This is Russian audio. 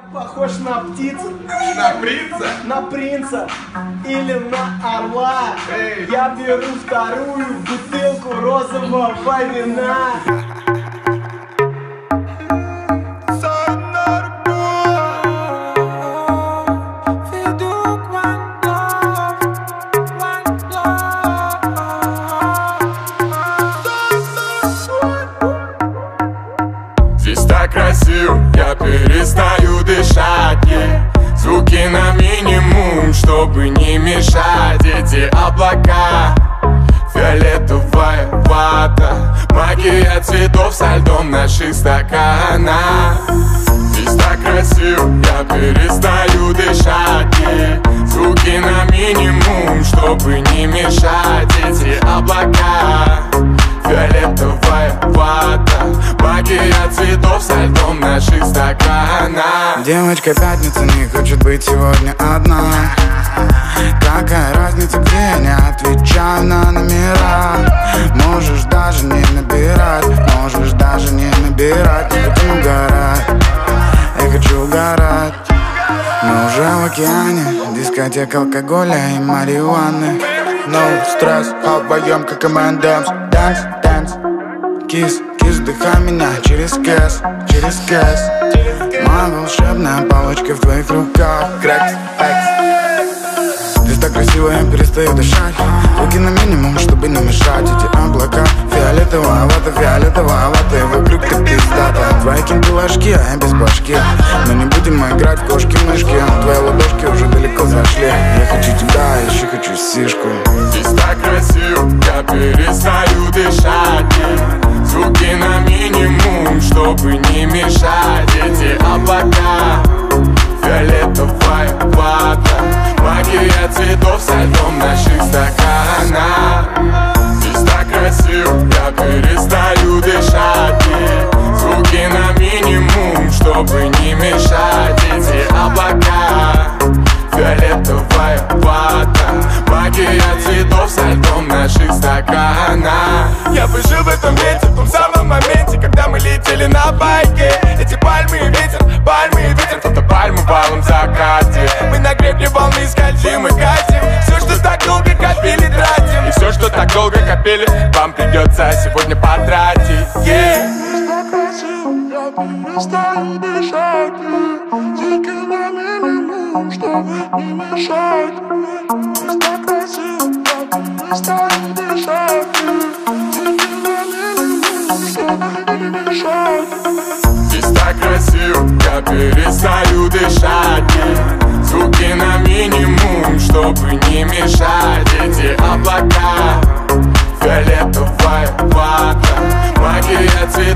Похож на птицу. На принца? На принца. Или на орла. Эй. Я беру вторую бутылку розового вина. Здесь так красиво, я перестаю дышать, звуки на минимум, чтобы не мешать. Эти облака, фиолетовая вата, магия цветов со льдом наших стаканах. Здесь так красиво, я перестаю дышать, звуки на минимум, чтобы не мешать. Эти облака, фиолетовая вата, магия цветов со льдом наших стаканах. Девочка пятница не хочет быть сегодня одна. Какая разница, где я не отвечаю на номера. Можешь даже не набирать, можешь даже не набирать. Не хотим угорать, я хочу угорать. Мы уже в океане, дискотека алкоголя и марихуаны. No стресс, обоем как M&M's. Dance, dance, kiss, kiss, вдыхай меня через кэс, через кэс. Моя волшебная палочка в твоих руках. Крэкс, экс. Здесь так красиво, я перестаю дышать. Звуки на минимум, чтобы не мешать. Эти облака, фиолетовая вата, и вокруг ты пиздата. Твои кенты ложки, а я без башки. Но не будем играть в кошки-мышки. Твои ладошки уже далеко зашли. Я хочу тебя, еще хочу сишку. Здесь так красиво, я перестаю дышать, звуки на минимум, чтобы не мешать. Эти облака, фиолетовая вата, магия цветов со льдом наших стаканах. Здесь так красиво, я перестаю дышать, звуки на минимум, чтобы не мешать. Эти облака, фиолетовая вата, магия цветов со льдом наших стаканах. Я бы жил в этом месте, в том самом моменте, когда мы летели на байке. Эти пальмы и ветер, фотопальмы в алом закате. Мы на гребне волны скользим и катим. Все, что так долго копили, тратим. И все, что так долго копили, вам придется сегодня потратить. Так красиво, я перестаю дышать. Звуки на минимум, чтобы не мешать. Так красиво, я перестаю дышать. Звуки на минимум, чтобы не мешать. Здесь так красиво, я перестаю дышать, звуки на минимум, чтобы не мешать. Эти облака, фиолетовая вата, магия цветов